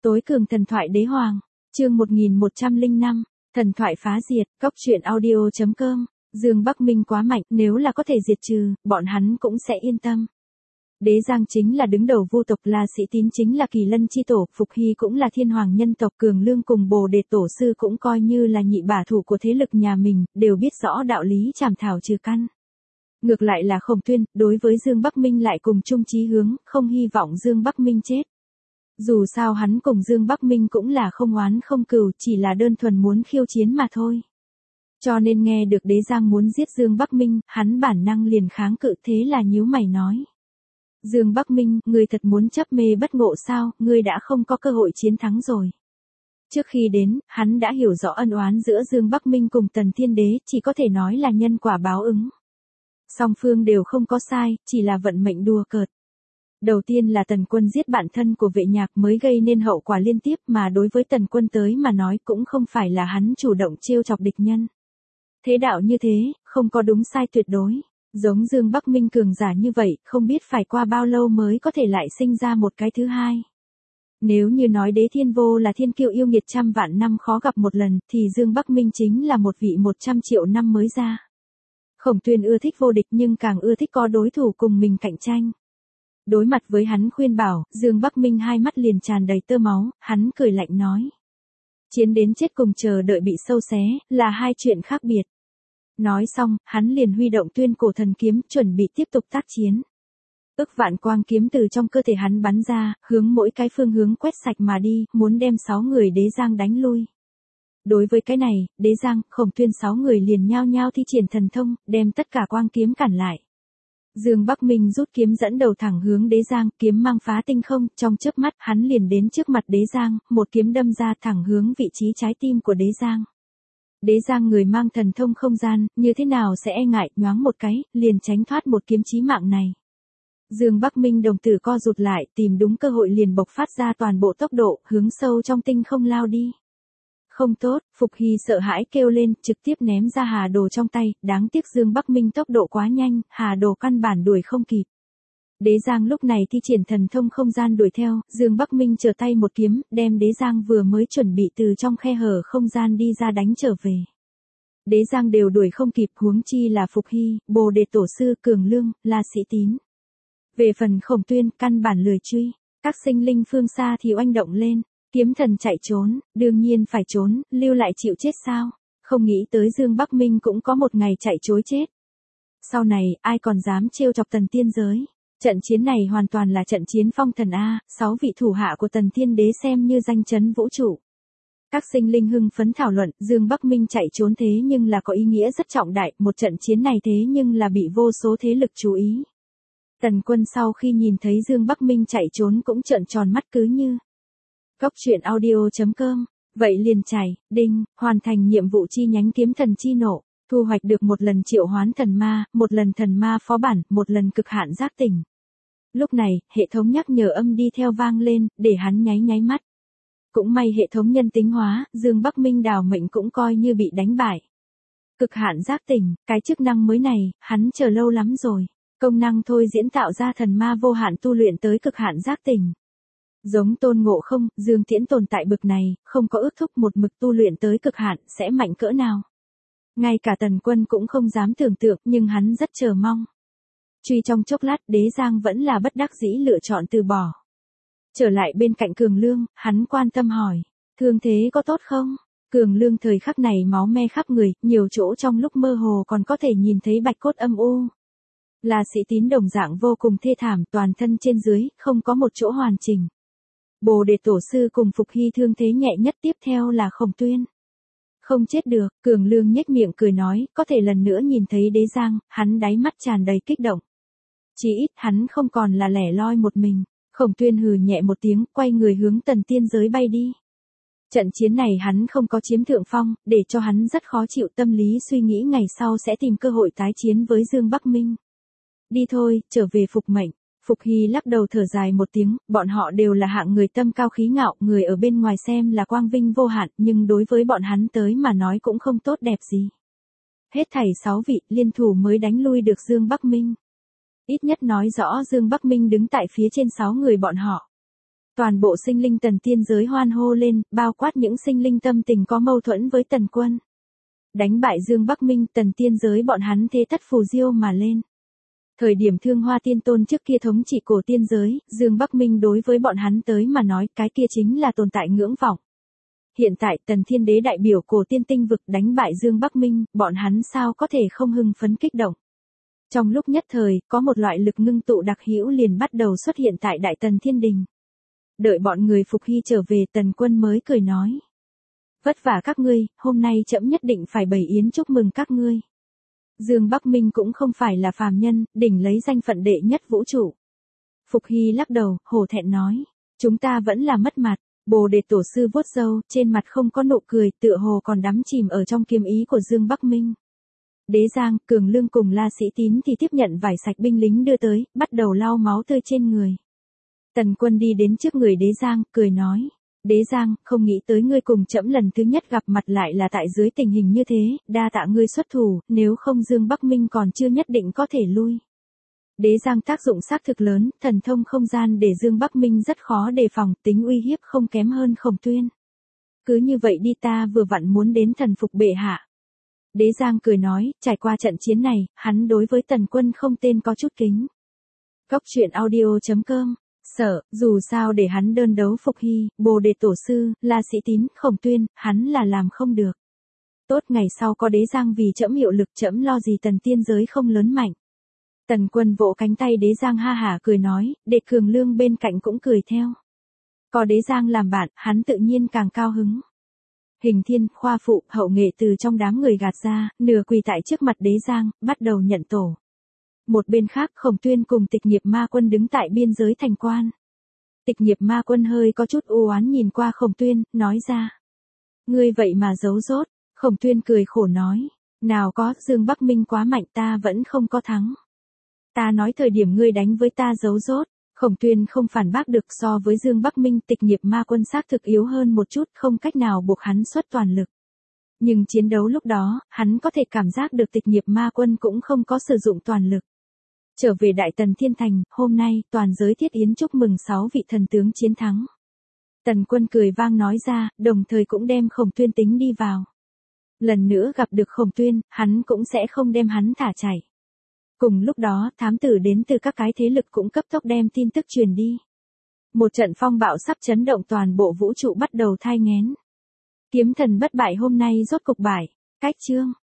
Tối cường thần thoại đế hoàng, chương 1105, thần thoại phá diệt, cóc truyện audio.com, Dương Bắc Minh quá mạnh, nếu là có thể diệt trừ, bọn hắn cũng sẽ yên tâm. Đế Giang chính là đứng đầu Vu tộc, là Sĩ Tín chính là Kỳ Lân chi tổ, Phục Hy cũng là thiên hoàng nhân tộc, Cường Lương cùng Bồ Đề tổ sư cũng coi như là nhị bả thủ của thế lực nhà mình, đều biết rõ đạo lý trảm thảo trừ căn. Ngược lại là Khổng Tuyên, đối với Dương Bắc Minh lại cùng chung chí hướng, không hy vọng Dương Bắc Minh chết. Dù sao hắn cùng Dương Bắc Minh cũng là không oán không cừu, chỉ là đơn thuần muốn khiêu chiến mà thôi. Cho nên nghe được Đế Giang muốn giết Dương Bắc Minh, hắn bản năng liền kháng cự, thế là nhíu mày nói. Dương Bắc Minh, ngươi thật muốn chấp mê bất ngộ sao, ngươi đã không có cơ hội chiến thắng rồi. Trước khi đến, hắn đã hiểu rõ ân oán giữa Dương Bắc Minh cùng Tần Thiên Đế, chỉ có thể nói là nhân quả báo ứng. Song phương đều không có sai, chỉ là vận mệnh đùa cợt. Đầu tiên là Tần Quân giết bạn thân của Vệ Nhạc mới gây nên hậu quả liên tiếp, mà đối với Tần Quân tới mà nói cũng không phải là hắn chủ động trêu chọc địch nhân. Thế đạo như thế, không có đúng sai tuyệt đối. Giống Dương Bắc Minh cường giả như vậy, không biết phải qua bao lâu mới có thể lại sinh ra một cái thứ hai. Nếu như nói Đế Thiên Vô là thiên kiêu yêu nghiệt trăm vạn năm khó gặp một lần, thì Dương Bắc Minh chính là một vị 100 triệu năm mới ra. Khổng Tuyên ưa thích vô địch nhưng càng ưa thích có đối thủ cùng mình cạnh tranh. Đối mặt với hắn khuyên bảo, Dương Bắc Minh hai mắt liền tràn đầy tơ máu, hắn cười lạnh nói. Chiến đến chết cùng chờ đợi bị sâu xé, là hai chuyện khác biệt. Nói xong, hắn liền huy động Tuyên Cổ Thần Kiếm, chuẩn bị tiếp tục tác chiến. Ức vạn quang kiếm từ trong cơ thể hắn bắn ra, hướng mỗi cái phương hướng quét sạch mà đi, muốn đem 6 người Đế Giang đánh lui. Đối với cái này, Đế Giang, Khổng Tuyên 6 người liền nhao nhao thi triển thần thông, đem tất cả quang kiếm cản lại. Dương Bắc Minh rút kiếm dẫn đầu thẳng hướng Đế Giang, kiếm mang phá tinh không, trong chớp mắt, hắn liền đến trước mặt Đế Giang, một kiếm đâm ra thẳng hướng vị trí trái tim của Đế Giang. Đế Giang người mang thần thông không gian, như thế nào sẽ e ngại, nhoáng một cái, liền tránh thoát một kiếm chí mạng này. Dương Bắc Minh đồng tử co rụt lại, tìm đúng cơ hội liền bộc phát ra toàn bộ tốc độ, hướng sâu trong tinh không lao đi. Không tốt, Phục Hy sợ hãi kêu lên, trực tiếp ném ra hà đồ trong tay, đáng tiếc Dương Bắc Minh tốc độ quá nhanh, hà đồ căn bản đuổi không kịp. Đế Giang lúc này thi triển thần thông không gian đuổi theo, Dương Bắc Minh trở tay một kiếm, đem Đế Giang vừa mới chuẩn bị từ trong khe hở không gian đi ra đánh trở về. Đế Giang đều đuổi không kịp, huống chi là Phục Hy, Bồ Đề tổ sư, Cường Lương, là Sĩ Tín. Về phần Khổng Tuyên, căn bản lười truy, các sinh linh phương xa thì oanh động lên. Kiếm thần chạy trốn, đương nhiên phải trốn, lưu lại chịu chết sao? Không nghĩ tới Dương Bắc Minh cũng có một ngày chạy trối chết. Sau này, ai còn dám trêu chọc Tần Tiên giới? Trận chiến này hoàn toàn là trận chiến phong thần A, 6 vị thủ hạ của Tần Thiên Đế xem như danh chấn vũ trụ. Các sinh linh hưng phấn thảo luận, Dương Bắc Minh chạy trốn thế nhưng là có ý nghĩa rất trọng đại, một trận chiến này thế nhưng là bị vô số thế lực chú ý. Tần Quân sau khi nhìn thấy Dương Bắc Minh chạy trốn cũng trợn tròn mắt cứ như. Cóc truyện audio.com, vậy liền chảy, đinh, hoàn thành nhiệm vụ chi nhánh kiếm thần chi nộ, thu hoạch được một lần triệu hoán thần ma, một lần thần ma phó bản, một lần cực hạn giác tỉnh. Lúc này, hệ thống nhắc nhở âm đi theo vang lên, để hắn nháy nháy mắt. Cũng may hệ thống nhân tính hóa, Dương Bắc Minh đào mệnh cũng coi như bị đánh bại. Cực hạn giác tỉnh, cái chức năng mới này, hắn chờ lâu lắm rồi. Công năng thôi diễn tạo ra thần ma vô hạn tu luyện tới cực hạn giác tỉnh. Giống Tôn Ngộ Không, Dương Tiễn tồn tại bực này, không có ước thúc một mực tu luyện tới cực hạn, sẽ mạnh cỡ nào. Ngay cả Tần Quân cũng không dám tưởng tượng, nhưng hắn rất chờ mong. Truy trong chốc lát, Đế Giang vẫn là bất đắc dĩ lựa chọn từ bỏ. Trở lại bên cạnh Cường Lương, hắn quan tâm hỏi, thương thế có tốt không? Cường Lương thời khắc này máu me khắp người, nhiều chỗ trong lúc mơ hồ còn có thể nhìn thấy bạch cốt âm u. Là Sĩ Tín đồng dạng vô cùng thê thảm, toàn thân trên dưới, không có một chỗ hoàn chỉnh. Bồ Đề tổ sư cùng Phục Hy thương thế nhẹ nhất, tiếp theo là Khổng Tuyên. Không chết được, Cường Lương nhếch miệng cười nói, có thể lần nữa nhìn thấy Đế Giang, hắn đáy mắt tràn đầy kích động. Chỉ ít hắn không còn là lẻ loi một mình. Khổng Tuyên hừ nhẹ một tiếng, quay người hướng Tần Tiên giới bay đi. Trận chiến này hắn không có chiếm thượng phong, để cho hắn rất khó chịu, tâm lý suy nghĩ ngày sau sẽ tìm cơ hội tái chiến với Dương Bắc Minh. Đi thôi, trở về phục mệnh. Phục Hy lắc đầu thở dài một tiếng, bọn họ đều là hạng người tâm cao khí ngạo, người ở bên ngoài xem là quang vinh vô hạn, nhưng đối với bọn hắn tới mà nói cũng không tốt đẹp gì. Hết thảy 6 vị liên thủ mới đánh lui được Dương Bắc Minh. Ít nhất nói rõ Dương Bắc Minh đứng tại phía trên 6 người bọn họ. Toàn bộ sinh linh Tần tiên giới hoan hô lên, bao quát những sinh linh tâm tình có mâu thuẫn với Tần Quân. Đánh bại Dương Bắc Minh, Tần tiên giới bọn hắn thế tất phù diêu mà lên. Thời điểm Thương Hoa Tiên Tôn trước kia thống trị cổ tiên giới, Dương Bắc Minh đối với bọn hắn tới mà nói cái kia chính là tồn tại ngưỡng vọng. Hiện tại Tần Thiên Đế đại biểu cổ tiên tinh vực đánh bại Dương Bắc Minh, bọn hắn sao có thể không hưng phấn kích động. Trong lúc nhất thời, có một loại lực ngưng tụ đặc hữu liền bắt đầu xuất hiện tại Đại Tần Thiên Đình. Đợi bọn người Phục Hy trở về, Tần Quân mới cười nói. Vất vả các ngươi, hôm nay trẫm nhất định phải bày yến chúc mừng các ngươi. Dương Bắc Minh cũng không phải là phàm nhân, đỉnh lấy danh phận đệ nhất vũ trụ. Phục Hy lắc đầu, hổ thẹn nói. Chúng ta vẫn là mất mặt. Bồ Đề Tổ sư vuốt râu, trên mặt không có nụ cười, tựa hồ còn đắm chìm ở trong kiếm ý của Dương Bắc Minh. Đế Giang, Cường Lương cùng La Sĩ Tín thì tiếp nhận vải sạch binh lính đưa tới, bắt đầu lau máu tươi trên người. Tần Quân đi đến trước người Đế Giang, cười nói. Đế Giang, không nghĩ tới ngươi cùng trẫm lần thứ nhất gặp mặt lại là tại dưới tình hình như thế, đa tạ ngươi xuất thủ, nếu không Dương Bắc Minh còn chưa nhất định có thể lui. Đế Giang tác dụng xác thực lớn, thần thông không gian để Dương Bắc Minh rất khó đề phòng, tính uy hiếp không kém hơn Khổng Tuyên. Cứ như vậy đi, ta vừa vặn muốn đến thần phục bệ hạ. Đế Giang cười nói, trải qua trận chiến này, hắn đối với Tần Quân không tên có chút kính. Cốc truyện audio.com. Sợ, dù sao để hắn đơn đấu Phục Hy, Bồ Đề Tổ sư, La Sĩ Tín, Khổng Tuyên, hắn là làm không được. Tốt, ngày sau có Đế Giang vì trẫm hiệu lực, trẫm lo gì Tần tiên giới không lớn mạnh. Tần Quân vỗ cánh tay Đế Giang ha hả cười nói, để Cường Lương bên cạnh cũng cười theo. Có Đế Giang làm bạn, hắn tự nhiên càng cao hứng. Hình Thiên, Khoa Phụ, Hậu Nghệ từ trong đám người gạt ra, nửa quỳ tại trước mặt Đế Giang, bắt đầu nhận tổ. Một bên khác, Khổng Tuyên cùng Tịch Nghiệp Ma Quân đứng tại biên giới thành quan. Tịch Nghiệp Ma Quân hơi có chút u oán nhìn qua Khổng Tuyên, nói ra. Ngươi vậy mà giấu dốt. Khổng Tuyên cười khổ nói. Nào có, Dương Bắc Minh quá mạnh, ta vẫn không có thắng. Ta nói thời điểm ngươi đánh với ta giấu dốt. Khổng Tuyên không phản bác được, so với Dương Bắc Minh, Tịch Nghiệp Ma Quân xác thực yếu hơn một chút, không cách nào buộc hắn xuất toàn lực. Nhưng chiến đấu lúc đó, hắn có thể cảm giác được Tịch Nghiệp Ma Quân cũng không có sử dụng toàn lực. Trở về Đại Tần Thiên Thành, hôm nay, toàn giới thiết yến chúc mừng 6 vị thần tướng chiến thắng. Tần Quân cười vang nói ra, đồng thời cũng đem Khổng Tuyên tính đi vào. Lần nữa gặp được Khổng Tuyên, hắn cũng sẽ không đem hắn thả chạy. Cùng lúc đó, thám tử đến từ các cái thế lực cũng cấp tốc đem tin tức truyền đi. Một trận phong bạo sắp chấn động toàn bộ vũ trụ bắt đầu thai nghén. Kiếm thần bất bại hôm nay rốt cục bại. Cách chương.